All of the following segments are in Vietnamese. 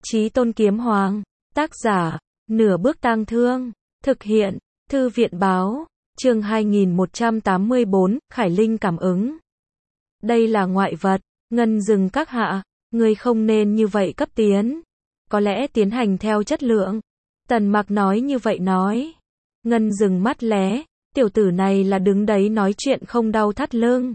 Chí Tôn Kiếm Hoàng, tác giả, Nửa Bước Tang Thương, thực hiện, Thư viện báo, chương 2184, Khải Linh cảm ứng. Đây là ngoại vật, Ngân Dừng các hạ, ngươi không nên như vậy cấp tiến. Có lẽ tiến hành theo chất lượng. Tần Mặc nói như vậy nói. Ngân Dừng mắt lé, tiểu tử này là đứng đấy nói chuyện không đau thắt lưng.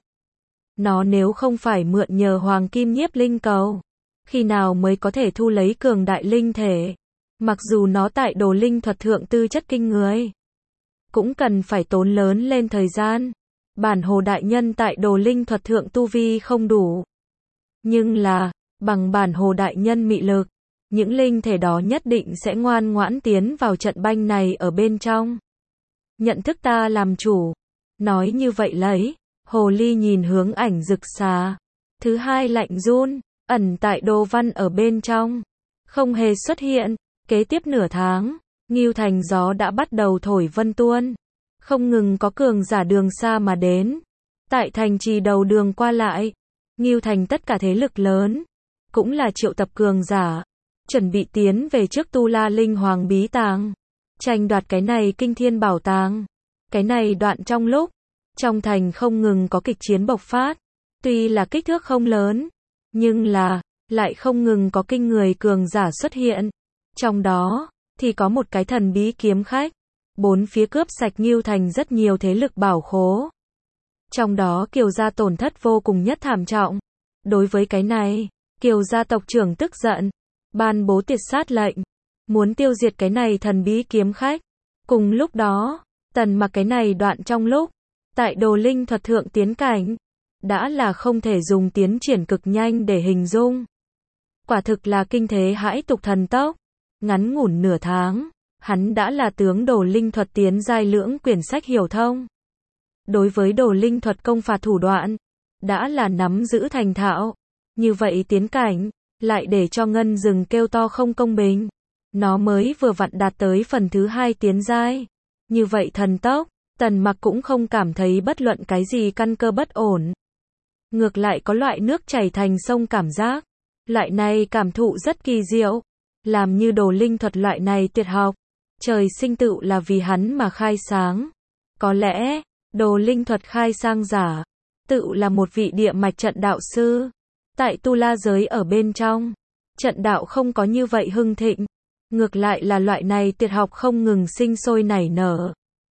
Nó nếu không phải mượn nhờ Hoàng Kim Nhiếp Linh Cầu, khi nào mới có thể thu lấy cường đại linh thể. Mặc dù nó tại Đồ Linh thuật thượng tư chất kinh người, cũng cần phải tốn lớn lên thời gian. Bản Hồ đại nhân tại Đồ Linh thuật thượng tu vi không đủ. Nhưng là, bằng Bản Hồ đại nhân mị lực, những linh thể đó nhất định sẽ ngoan ngoãn tiến vào trận banh này ở bên trong. Nhận thức ta làm chủ. Nói như vậy lấy, Hồ Ly nhìn hướng Ảnh Dực Xà. Thứ hai lạnh run, ẩn tại đồ văn ở bên trong, không hề xuất hiện. Kế tiếp nửa tháng, Ngưu Thành gió đã bắt đầu thổi vân tuôn. Không ngừng có cường giả đường xa mà đến. Tại thành trì đầu đường qua lại, Ngưu Thành tất cả thế lực lớn, cũng là triệu tập cường giả, chuẩn bị tiến về trước Tu La Linh Hoàng bí tàng, tranh đoạt cái này kinh thiên bảo tàng. Cái này đoạn trong lúc, trong thành không ngừng có kịch chiến bộc phát, tuy là kích thước không lớn, nhưng là, lại không ngừng có kinh người cường giả xuất hiện. Trong đó, thì có một cái thần bí kiếm khách, bốn phía cướp sạch Ngưu Thành rất nhiều thế lực bảo khố. Trong đó Kiều gia tổn thất vô cùng nhất thảm trọng. Đối với cái này, Kiều gia tộc trưởng tức giận, ban bố tiệt sát lệnh, muốn tiêu diệt cái này thần bí kiếm khách. Cùng lúc đó, Tần Mặc cái này đoạn trong lúc, tại Đồ Linh thuật thượng tiến cảnh, đã là không thể dùng tiến triển cực nhanh để hình dung. Quả thực là kinh thế hãi tục thần tốc. Ngắn ngủn nửa tháng, hắn đã là tướng Đồ Linh thuật tiến giai lưỡng quyển sách hiểu thông. Đối với Đồ Linh thuật công phạt thủ đoạn, đã là nắm giữ thành thạo. Như vậy tiến cảnh, lại để cho Ngân Dừng kêu to không công bình. Nó mới vừa vặn đạt tới phần thứ hai tiến giai. Như vậy thần tốc, Tần Mặc cũng không cảm thấy bất luận cái gì căn cơ bất ổn. Ngược lại có loại nước chảy thành sông cảm giác. Loại này cảm thụ rất kỳ diệu. Làm như Đồ Linh thuật loại này tuyệt học, trời sinh tựu là vì hắn mà khai sáng. Có lẽ, Đồ Linh thuật khai sang giả, tựu là một vị địa mạch trận đạo sư. Tại Tu La giới ở bên trong, trận đạo không có như vậy hưng thịnh. Ngược lại là loại này tuyệt học không ngừng sinh sôi nảy nở.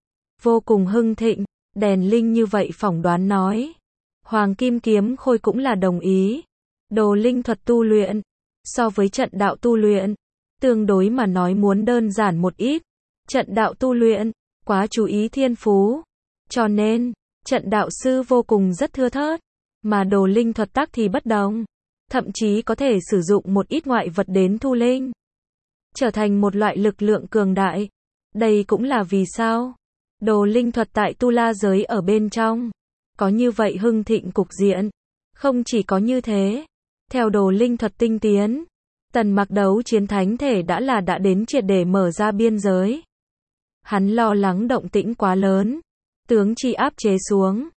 Vô cùng hưng thịnh, Đèn Linh như vậy phỏng đoán nói. Hoàng Kim Kiếm Khôi cũng là đồng ý. Đồ Linh thuật tu luyện, so với trận đạo tu luyện, tương đối mà nói muốn đơn giản một ít. Trận đạo tu luyện, quá chú ý thiên phú. Cho nên, trận đạo sư vô cùng rất thưa thớt. Mà Đồ Linh thuật tác thì bất đồng. Thậm chí có thể sử dụng một ít ngoại vật đến thu linh, trở thành một loại lực lượng cường đại. Đây cũng là vì sao Đồ Linh thuật tại Tu La giới ở bên trong có như vậy hưng thịnh cục diện. Không chỉ có như thế, theo Đồ Linh thuật tinh tiến, Tần Mặc đấu chiến thánh thể đã đến triệt để mở ra biên giới. Hắn lo lắng động tĩnh quá lớn, tướng chi áp chế xuống.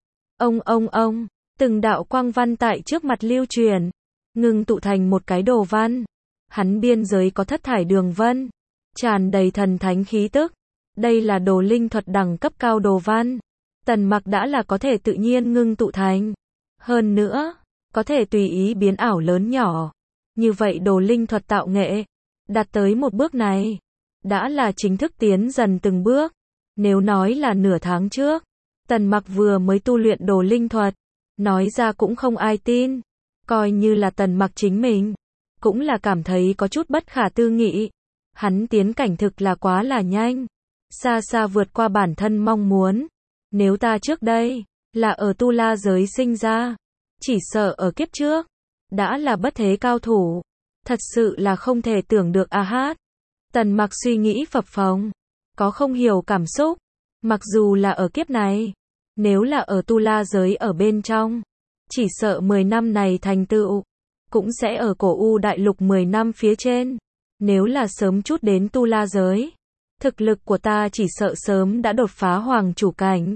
Ông, từng đạo quang văn tại trước mặt lưu truyền, ngưng tụ thành một cái đồ văn. Hắn biên giới có thất thải đường vân, tràn đầy thần thánh khí tức. Đây là Đồ Linh thuật đẳng cấp cao đồ văn. Tần Mặc đã là có thể tự nhiên ngưng tụ thành. Hơn nữa, có thể tùy ý biến ảo lớn nhỏ. Như vậy Đồ Linh thuật tạo nghệ, đạt tới một bước này, đã là chính thức tiến dần từng bước. Nếu nói là nửa tháng trước, Tần Mặc vừa mới tu luyện Đồ Linh thuật, nói ra cũng không ai tin. Coi như là Tần Mặc chính mình, cũng là cảm thấy có chút bất khả tư nghị. Hắn tiến cảnh thực là quá là nhanh, xa xa vượt qua bản thân mong muốn. Nếu ta trước đây là ở Tu La giới sinh ra, chỉ sợ ở kiếp trước đã là bất thế cao thủ. Thật sự là không thể tưởng được a hát. Tần Mặc suy nghĩ phập phồng, có không hiểu cảm xúc. Mặc dù là ở kiếp này, nếu là ở Tu La giới ở bên trong, chỉ sợ 10 năm này thành tựu cũng sẽ ở cổ U đại lục 10 năm phía trên. Nếu là sớm chút đến Tu La giới, thực lực của ta chỉ sợ sớm đã đột phá hoàng chủ cảnh.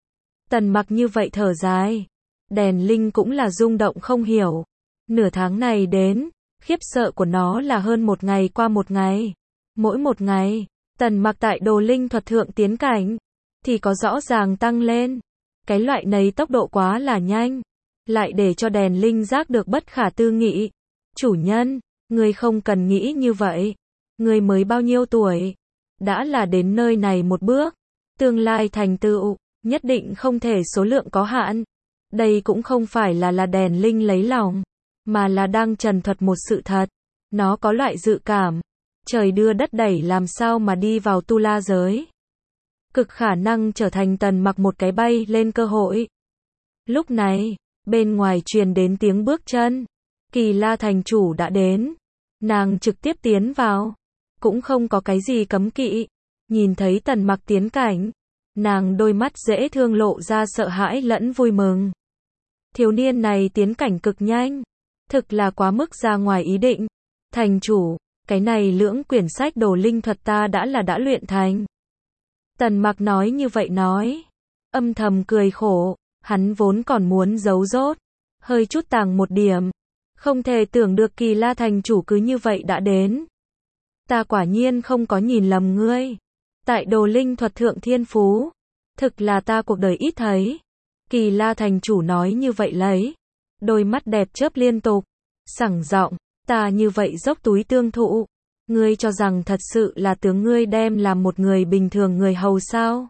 Tần Mặc như vậy thở dài. Đèn Linh cũng là rung động không hiểu. Nửa tháng này đến, Khiếp sợ của nó là hơn một ngày qua một ngày. Mỗi một ngày, Tần Mặc tại đồ linh thuật thượng tiến cảnh, thì có rõ ràng tăng lên. Cái loại này tốc độ quá là nhanh, lại để cho đèn linh giác được bất khả tư nghị. Chủ nhân, ngươi không cần nghĩ như vậy. Ngươi mới bao nhiêu tuổi? Đã là đến nơi này một bước. Tương lai thành tựu, nhất định không thể số lượng có hạn. Đây cũng không phải là đèn linh lấy lòng, mà là đang trần thuật một sự thật. Nó có loại dự cảm. Trời đưa đất đẩy làm sao mà đi vào tu la giới. Cực khả năng trở thành Tần Mặc một cái bay lên cơ hội. Lúc này, bên ngoài truyền đến tiếng bước chân. Kỳ La thành chủ đã đến. Nàng trực tiếp tiến vào. Cũng không có cái gì cấm kỵ. Nhìn thấy Tần Mặc tiến cảnh. Nàng đôi mắt dễ thương lộ ra sợ hãi lẫn vui mừng. Thiếu niên này tiến cảnh cực nhanh. Thực là quá mức ra ngoài ý định. Thành chủ, cái này lưỡng quyển sách đồ linh thuật ta đã luyện thành. Tần Mặc nói như vậy nói. Âm thầm cười khổ. Hắn vốn còn muốn giấu dốt. Hơi chút tàng một điểm. Không thể tưởng được Kỳ La thành chủ cứ như vậy đã đến. Ta quả nhiên không có nhìn lầm ngươi. Tại đồ linh thuật thượng thiên phú. Thực là ta cuộc đời ít thấy. Kỳ La thành chủ nói như vậy lấy. Đôi mắt đẹp chớp liên tục. Sảng giọng, ta như vậy dốc túi tương thụ. Ngươi cho rằng thật sự là tướng ngươi đem làm một người bình thường người hầu sao?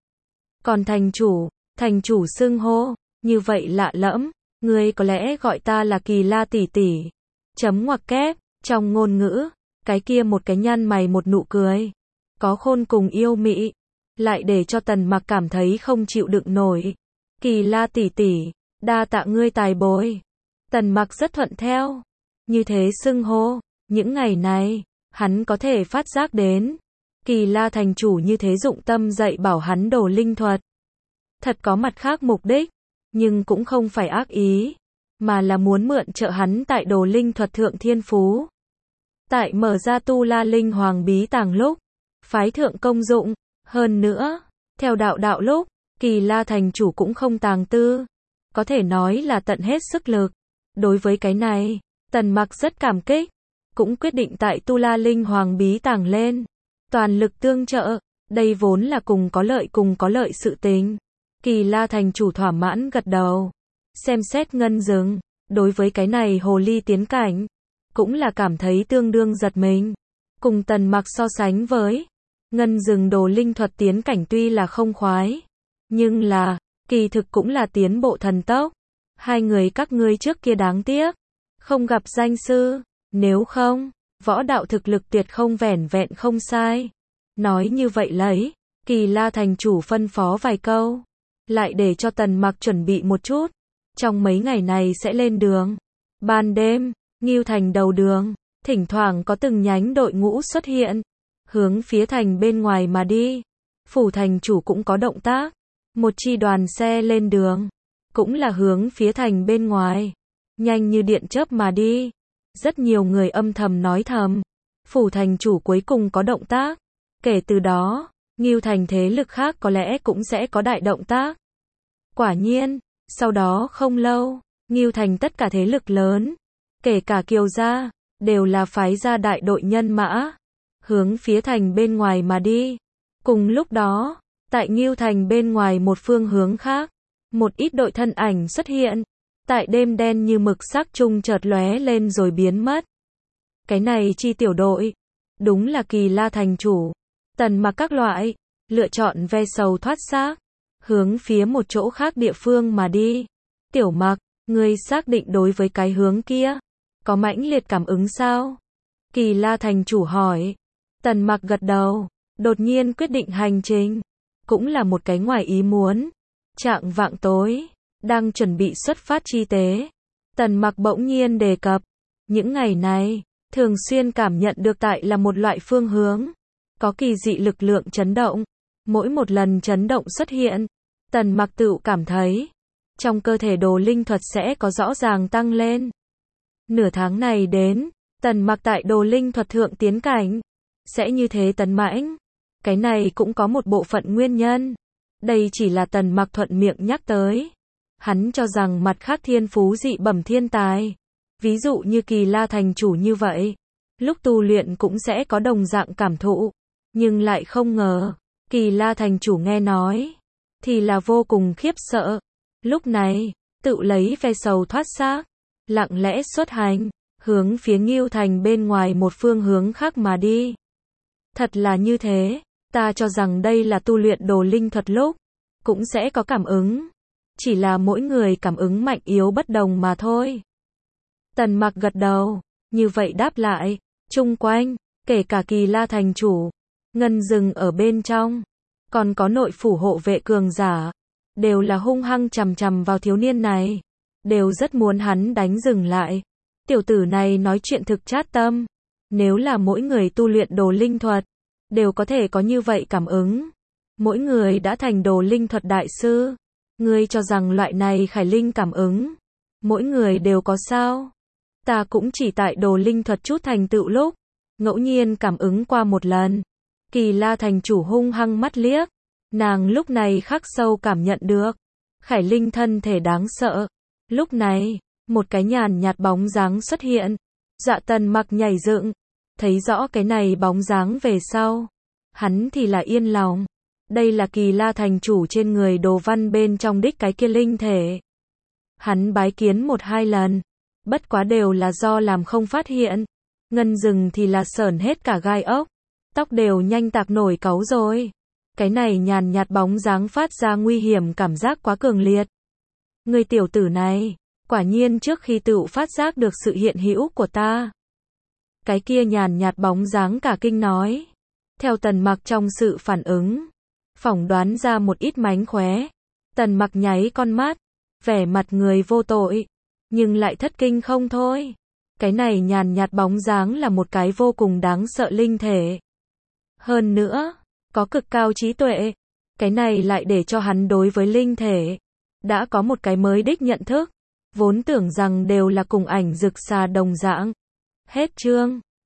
Còn thành chủ xưng hô, như vậy lạ lẫm. Ngươi có lẽ gọi ta là Kỳ La tỷ tỷ. Chấm ngoặc kép, trong ngôn ngữ, cái kia một cái nhăn mày một nụ cười. Có khôn cùng yêu mị. Lại để cho Tần Mặc cảm thấy không chịu đựng nổi. Kỳ La tỷ tỷ, đa tạ ngươi tài bồi. Tần Mặc rất thuận theo. Như thế xưng hô, những ngày này, hắn có thể phát giác đến. Kỳ La thành chủ như thế dụng tâm dạy bảo hắn đồ linh thuật. Thật có mặt khác mục đích, nhưng cũng không phải ác ý, mà là muốn mượn trợ hắn tại đồ linh thuật thượng thiên phú. Tại mở ra tu la linh hoàng bí tàng lúc, phái thượng công dụng, hơn nữa, theo đạo lúc, Kỳ La thành chủ cũng không tàng tư. Có thể nói là tận hết sức lực. Đối với cái này, Tần Mặc rất cảm kích, cũng quyết định tại tu la linh hoàng bí tàng lên. Toàn lực tương trợ, đây vốn là cùng có lợi sự tình. Kỳ La thành chủ thỏa mãn gật đầu. Xem xét ngân dừng, đối với cái này hồ ly tiến cảnh, cũng là cảm thấy tương đương giật mình. Cùng Tần Mặc so sánh với, ngân dừng đồ linh thuật tiến cảnh tuy là không khoái, nhưng là, kỳ thực cũng là tiến bộ thần tốc. Hai người các ngươi trước kia đáng tiếc, không gặp danh sư, nếu không, võ đạo thực lực tuyệt không vẻn vẹn không sai. Nói như vậy lấy, Kỳ La thành chủ phân phó vài câu, lại để cho Tần Mặc chuẩn bị một chút. Trong mấy ngày này sẽ lên đường. Ban đêm, Ngưu Thành đầu đường, thỉnh thoảng có từng nhánh đội ngũ xuất hiện, hướng phía thành bên ngoài mà đi. Phủ thành chủ cũng có động tác, một chi đoàn xe lên đường, cũng là hướng phía thành bên ngoài, nhanh như điện chớp mà đi. Rất nhiều người âm thầm nói thầm, phủ thành chủ cuối cùng có động tác. Kể từ đó, Ngưu Thành thế lực khác có lẽ cũng sẽ có đại động tác. Quả nhiên, sau đó không lâu, Ngưu Thành tất cả thế lực lớn, kể cả Kiều gia, đều là phái ra đại đội nhân mã, hướng phía thành bên ngoài mà đi. Cùng lúc đó, tại Ngưu Thành bên ngoài một phương hướng khác, một ít đội thân ảnh xuất hiện, tại đêm đen như mực sắc trung chợt lóe lên rồi biến mất. Cái này chi tiểu đội, đúng là Kỳ La thành chủ. Tần Mặc các loại, lựa chọn ve sầu thoát xác, hướng phía một chỗ khác địa phương mà đi. Tiểu Mặc, ngươi xác định đối với cái hướng kia, có mãnh liệt cảm ứng sao? Kỳ La thành chủ hỏi. Tần Mặc gật đầu, đột nhiên quyết định hành trình. Cũng là một cái ngoài ý muốn. Chạng vạng tối, đang chuẩn bị xuất phát chi tế. Tần Mặc bỗng nhiên đề cập, những ngày này, thường xuyên cảm nhận được tại là một loại phương hướng, có kỳ dị lực lượng chấn động. Mỗi một lần chấn động xuất hiện, Tần Mặc tự cảm thấy, trong cơ thể đồ linh thuật sẽ có rõ ràng tăng lên. Nửa tháng này đến, Tần Mặc tại đồ linh thuật thượng tiến cảnh, sẽ như thế tấn mãnh. Cái này cũng có một bộ phận nguyên nhân. Đây chỉ là Tần Mặc thuận miệng nhắc tới. Hắn cho rằng mặt khác thiên phú dị bẩm thiên tài, Ví dụ như Kỳ La thành chủ như vậy, lúc tu luyện cũng sẽ có đồng dạng cảm thụ, nhưng lại không ngờ, Kỳ La thành chủ nghe nói, thì là vô cùng khiếp sợ. Lúc này, tự lấy ve sầu thoát xác, lặng lẽ xuất hành, hướng phía Ngưu Thành bên ngoài một phương hướng khác mà đi. Thật là như thế, ta cho rằng đây là tu luyện đồ linh thuật lúc, cũng sẽ có cảm ứng. Chỉ là mỗi người cảm ứng mạnh yếu bất đồng mà thôi. Tần Mặc gật đầu, như vậy đáp lại, chung quanh, kể cả Kỳ La thành chủ, Ngân Dừng ở bên trong, còn có nội phủ hộ vệ cường giả, đều là hung hăng chằm chằm vào thiếu niên này, đều rất muốn hắn đánh dừng lại. Tiểu tử này nói chuyện thực chát tâm, nếu là mỗi người tu luyện đồ linh thuật, đều có thể có như vậy cảm ứng. Mỗi người đã thành đồ linh thuật đại sư, ngươi cho rằng loại này khải linh cảm ứng, mỗi người đều có sao? Ta cũng chỉ tại đồ linh thuật chút thành tựu lúc, ngẫu nhiên cảm ứng qua một lần. Kỳ La thành chủ hung hăng mắt liếc, nàng lúc này khắc sâu cảm nhận được, khải linh thân thể đáng sợ. Lúc này, một cái nhàn nhạt bóng dáng xuất hiện, Dạ Tần Mặc nhảy dựng, thấy rõ cái này bóng dáng về sau, hắn thì là yên lòng. Đây là Kỳ La thành chủ trên người đồ văn bên trong đích cái kia linh thể. Hắn bái kiến 1-2 lần, bất quá đều là do làm không phát hiện. Ngân Dừng thì là sởn hết cả gai ốc, tóc đều nhanh tạc nổi cáu rồi. Cái này nhàn nhạt bóng dáng phát ra nguy hiểm cảm giác quá cường liệt. Người tiểu tử này, quả nhiên trước khi tự phát giác được sự hiện hữu của ta. Cái kia nhàn nhạt bóng dáng cả kinh nói. Theo Tần Mặc trong sự phản ứng, phỏng đoán ra một ít mánh khóe. Tần Mặc nháy con mắt, vẻ mặt người vô tội, nhưng lại thất kinh không thôi. Cái này nhàn nhạt bóng dáng là một cái vô cùng đáng sợ linh thể. Hơn nữa, có cực cao trí tuệ. Cái này lại để cho hắn đối với linh thể đã có một cái mới đích nhận thức. Vốn tưởng rằng đều là cùng ảnh rực xà đồng dạng. Hết chương.